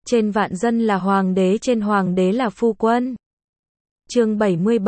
Trên vạn dân là hoàng đế, trên hoàng đế là phu quân. Chương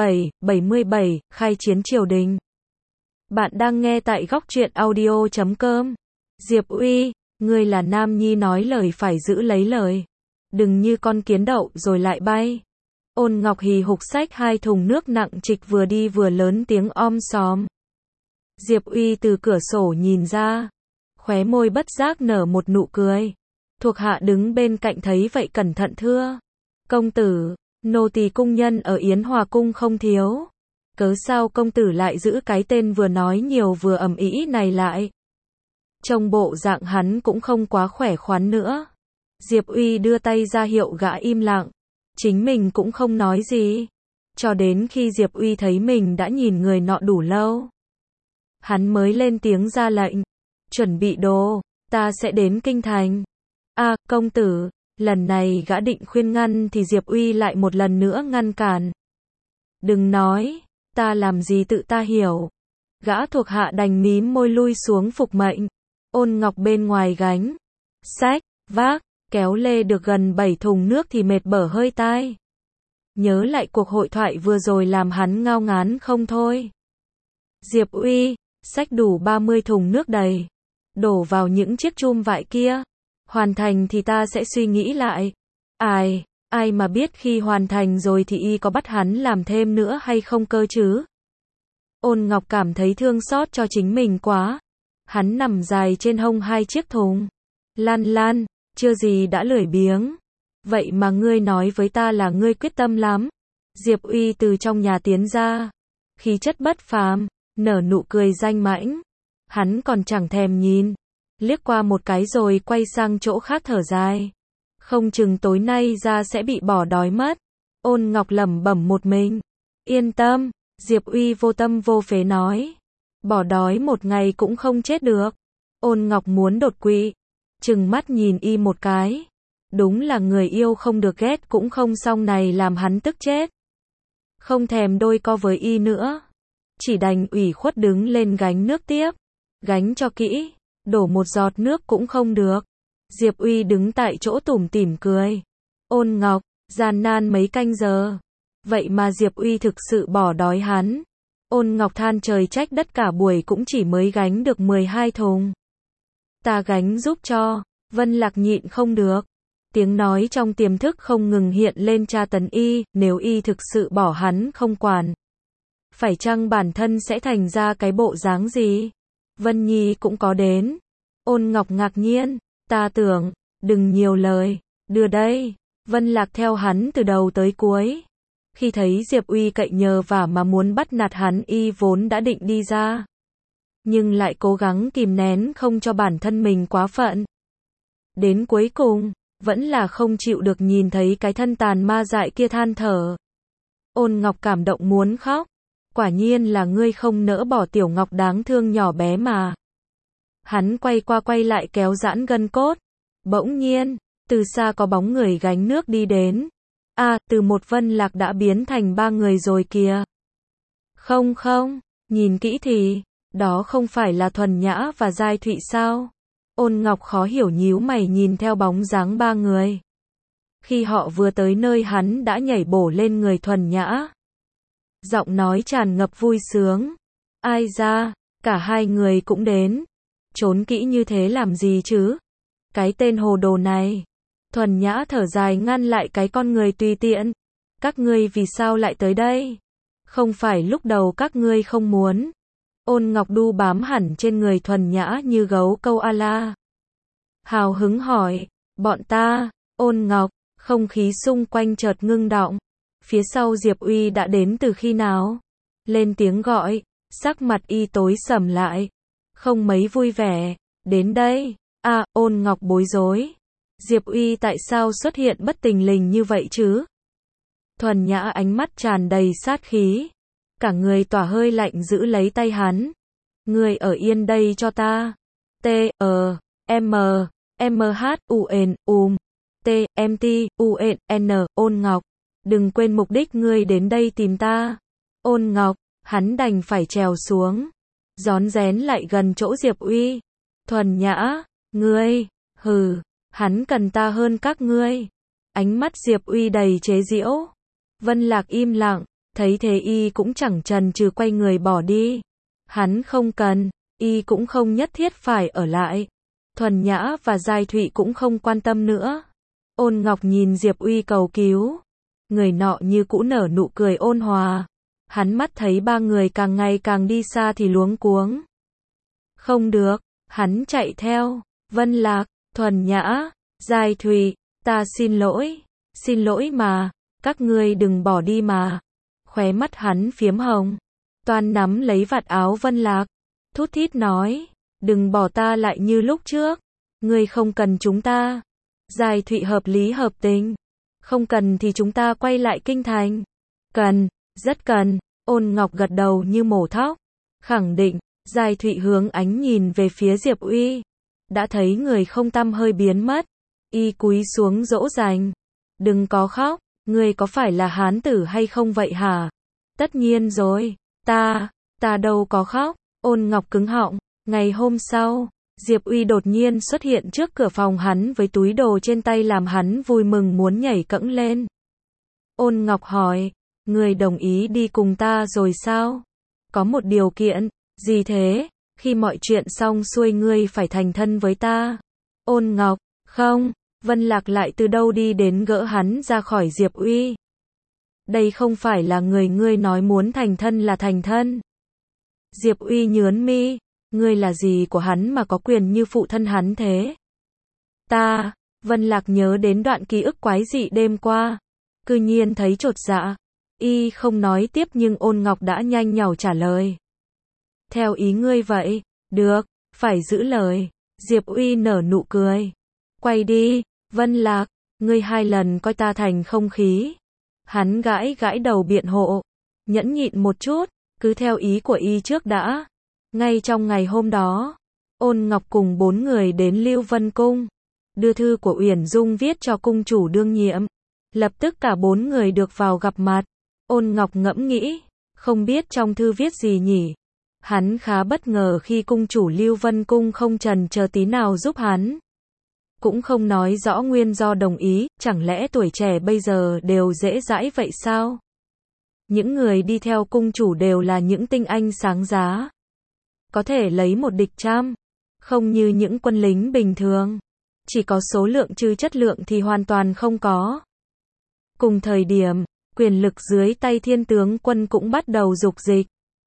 77, khai chiến triều đình. Bạn đang nghe tại góc truyện audio.com. Diệp Uy, ngươi là nam nhi nói lời phải giữ lấy lời. Đừng như con kiến đậu rồi lại bay. Ôn Ngọc hì hục xách 2 thùng nước nặng trịch vừa đi vừa lớn tiếng om sòm. Diệp Uy từ cửa sổ nhìn ra, khóe môi bất giác nở một nụ cười. Thuộc hạ đứng bên cạnh thấy vậy cẩn thận thưa: công tử, nô tỳ cung nhân ở Yến Hòa cung không thiếu. Cớ sao công tử lại giữ cái tên vừa nói nhiều vừa ầm ĩ này lại? Trông bộ dạng hắn cũng không quá khỏe khoắn nữa. Diệp Uy đưa tay ra hiệu gã im lặng. Chính mình cũng không nói gì. Cho đến khi Diệp Uy thấy mình đã nhìn người nọ đủ lâu, hắn mới lên tiếng ra lệnh: chuẩn bị đồ, ta sẽ đến kinh thành. Công tử. Lần này gã định khuyên ngăn thì Diệp Uy lại một lần nữa ngăn cản. Đừng nói, ta làm gì tự ta hiểu. Gã thuộc hạ đành mím môi lui xuống phục mệnh. Ôn Ngọc bên ngoài gánh, xách, vác, kéo lê được gần 7 thùng nước thì mệt bở hơi tai. Nhớ lại cuộc hội thoại vừa rồi làm hắn ngao ngán không thôi. Diệp Uy, xách đủ 30 thùng nước đầy, đổ vào những chiếc chum vải kia. Hoàn thành thì ta sẽ suy nghĩ lại. Ai mà biết khi hoàn thành rồi thì y có bắt hắn làm thêm nữa hay không cơ chứ? Ôn Ngọc cảm thấy thương xót cho chính mình quá. Hắn nằm dài trên hông 2 chiếc thùng. Lan, chưa gì đã lười biếng. Vậy mà ngươi nói với ta là ngươi quyết tâm lắm. Diệp Uy từ trong nhà tiến ra, khí chất bất phàm, nở nụ cười danh mãnh. Hắn còn chẳng thèm nhìn, liếc qua một cái rồi quay sang chỗ khác thở dài. Không chừng tối nay ra sẽ bị bỏ đói mất. Ôn Ngọc lẩm bẩm một mình. Yên tâm, Diệp Uy vô tâm vô phế nói. Bỏ đói một ngày cũng không chết được. Ôn Ngọc muốn đột quỵ, trừng mắt nhìn y một cái. Đúng là người yêu không được ghét cũng không xong này làm hắn tức chết. Không thèm đôi co với y nữa, chỉ đành ủy khuất đứng lên gánh nước tiếp. Gánh cho kỹ, đổ một giọt nước cũng không được. Diệp Uy đứng tại chỗ tủm tỉm cười. Ôn Ngọc, gian nan mấy canh giờ. Vậy mà Diệp Uy thực sự bỏ đói hắn. Ôn Ngọc than trời trách đất cả buổi cũng chỉ mới gánh được 12 thùng. Ta gánh giúp cho. Vân Lạc nhịn không được. Tiếng nói trong tiềm thức không ngừng hiện lên tra tấn y, nếu y thực sự bỏ hắn không quản. Phải chăng bản thân sẽ thành ra cái bộ dáng gì? Vân Nhi cũng có đến. Ôn Ngọc ngạc nhiên, ta tưởng, đừng nhiều lời, đưa đây. Vân Lạc theo hắn từ đầu tới cuối. Khi thấy Diệp Uy cậy nhờ vả mà muốn bắt nạt hắn, y vốn đã định đi ra, nhưng lại cố gắng kìm nén không cho bản thân mình quá phận. Đến cuối cùng, vẫn là không chịu được nhìn thấy cái thân tàn ma dại kia than thở. Ôn Ngọc cảm động muốn khóc. Quả nhiên là ngươi không nỡ bỏ Tiểu Ngọc đáng thương nhỏ bé mà. Hắn quay qua quay lại kéo giãn gân cốt. Bỗng nhiên, từ xa có bóng người gánh nước đi đến. Từ một Vân Lạc đã biến thành 3 người rồi kìa. Không, nhìn kỹ thì, đó không phải là Thuần Nhã và Giai Thụy sao? Ôn Ngọc khó hiểu nhíu mày nhìn theo bóng dáng 3 người. Khi họ vừa tới nơi hắn đã nhảy bổ lên người Thuần Nhã. Giọng nói tràn ngập vui sướng. Ai ra, cả 2 người cũng đến. Trốn kỹ như thế làm gì chứ? Cái tên hồ đồ này. Thuần Nhã thở dài ngăn lại cái con người tùy tiện. Các ngươi vì sao lại tới đây? Không phải lúc đầu các ngươi không muốn. Ôn Ngọc đu bám hẳn trên người Thuần Nhã như gấu câu a-la. Hào hứng hỏi, bọn ta. Ôn Ngọc, không khí xung quanh chợt ngưng đọng. Phía sau Diệp Uy đã đến từ khi nào? Lên tiếng gọi, sắc mặt y tối sầm lại. Không mấy vui vẻ. Đến đây. Ôn Ngọc bối rối. Diệp Uy tại sao xuất hiện bất tình lình như vậy chứ? Thuần Nhã ánh mắt tràn đầy sát khí. Cả người tỏa hơi lạnh giữ lấy tay hắn. Ngươi ở yên đây cho ta. T-M-H-U-N, Ôn Ngọc. Đừng quên mục đích ngươi đến đây tìm ta. Ôn Ngọc, hắn đành phải trèo xuống. Rón rén lại gần chỗ Diệp Uy. Thuần Nhã, ngươi, hừ, Hắn cần ta hơn các ngươi. Ánh mắt Diệp Uy đầy chế giễu. Vân Lạc im lặng, thấy thế y cũng chẳng chần chừ quay người bỏ đi. Hắn không cần, y cũng không nhất thiết phải ở lại. Thuần Nhã và Giai Thụy cũng không quan tâm nữa. Ôn Ngọc nhìn Diệp Uy cầu cứu. Người nọ như cũ nở nụ cười ôn hòa. Hắn mắt thấy ba người càng ngày càng đi xa thì luống cuống. Không được, hắn chạy theo. Vân Lạc, Thuần Nhã, Giai Thụy, ta xin lỗi mà, các ngươi đừng bỏ đi mà. Khóe mắt hắn phiếm hồng. Toan nắm lấy vạt áo Vân Lạc. Thút thít nói, đừng bỏ ta lại như lúc trước. Ngươi không cần chúng ta. Giai Thụy hợp lý hợp tình. Không cần thì chúng ta quay lại kinh thành. Cần, rất cần. Ôn Ngọc gật đầu như mổ thóc. Khẳng định. Giai Thụy hướng ánh nhìn về phía Diệp Uy. Đã thấy người không tăm hơi biến mất. Y cúi xuống dỗ dành. Đừng có khóc, ngươi có phải là hán tử hay không vậy hả? Tất nhiên rồi, ta đâu có khóc. Ôn Ngọc cứng họng. Ngày hôm sau, Diệp Uy đột nhiên xuất hiện trước cửa phòng hắn với túi đồ trên tay làm hắn vui mừng muốn nhảy cẫng lên. Ôn Ngọc hỏi, ngươi đồng ý đi cùng ta rồi sao? Có một điều kiện, gì thế? Khi mọi chuyện xong xuôi ngươi phải thành thân với ta. Ôn Ngọc, không. Vân Lạc lại từ đâu đi đến gỡ hắn ra khỏi Diệp Uy. Đây không phải là người ngươi nói muốn thành thân là thành thân. Diệp Uy nhướng mi, ngươi là gì của hắn mà có quyền như phụ thân hắn thế? Ta, Vân Lạc nhớ đến đoạn ký ức quái dị đêm qua. Cư nhiên thấy chột dạ. Y không nói tiếp nhưng Ôn Ngọc đã nhanh nhảu trả lời. Theo ý ngươi vậy, được, phải giữ lời. Diệp Uy nở nụ cười. Quay đi, Vân Lạc, ngươi 2 lần coi ta thành không khí. Hắn gãi gãi đầu biện hộ. Nhẫn nhịn một chút, cứ theo ý của y trước đã. Ngay trong ngày hôm đó, Ôn Ngọc cùng 4 người đến Lưu Vân Cung. Đưa thư của Uyển Dung viết cho cung chủ đương nhiệm. Lập tức cả 4 người được vào gặp mặt. Ôn Ngọc ngẫm nghĩ, không biết trong thư viết gì nhỉ. Hắn khá bất ngờ khi cung chủ Lưu Vân Cung không chần chờ tí nào giúp hắn. Cũng không nói rõ nguyên do đồng ý, chẳng lẽ tuổi trẻ bây giờ đều dễ dãi vậy sao? Những người đi theo cung chủ đều là những tinh anh sáng giá. Có thể lấy một địch trăm. Không như những quân lính bình thường. Chỉ có số lượng chứ chất lượng thì hoàn toàn không có. Cùng thời điểm, quyền lực dưới tay Thiên tướng quân cũng bắt đầu dục dịch.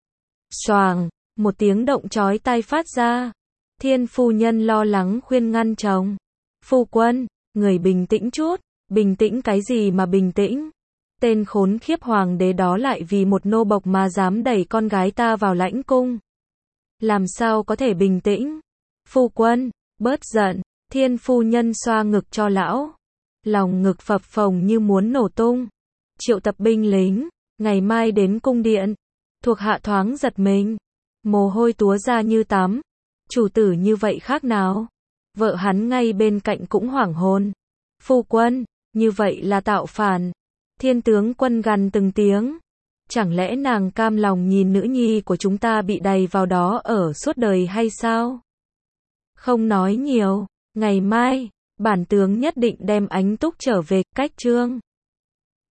Xoàng, một tiếng động chói tai phát ra. Thiên phu nhân lo lắng khuyên ngăn chồng. Phu quân, người bình tĩnh chút. Bình tĩnh cái gì mà bình tĩnh? Tên khốn khiếp hoàng đế đó lại vì một nô bộc mà dám đẩy con gái ta vào lãnh cung. Làm sao có thể bình tĩnh? Phu quân, bớt giận. Thiên phu nhân xoa ngực cho lão. Lòng ngực phập phồng như muốn nổ tung. Triệu tập binh lính, ngày mai đến cung điện. Thuộc hạ thoáng giật mình. Mồ hôi túa ra như tắm. Chủ tử như vậy khác nào? Vợ hắn ngay bên cạnh cũng hoảng hồn. Phu quân, như vậy là tạo phản. Thiên tướng quân gằn từng tiếng. Chẳng lẽ nàng cam lòng nhìn nữ nhi của chúng ta bị đày vào đó ở suốt đời hay sao? Không nói nhiều, ngày mai, bản tướng nhất định đem Ánh Túc trở về. Cách chương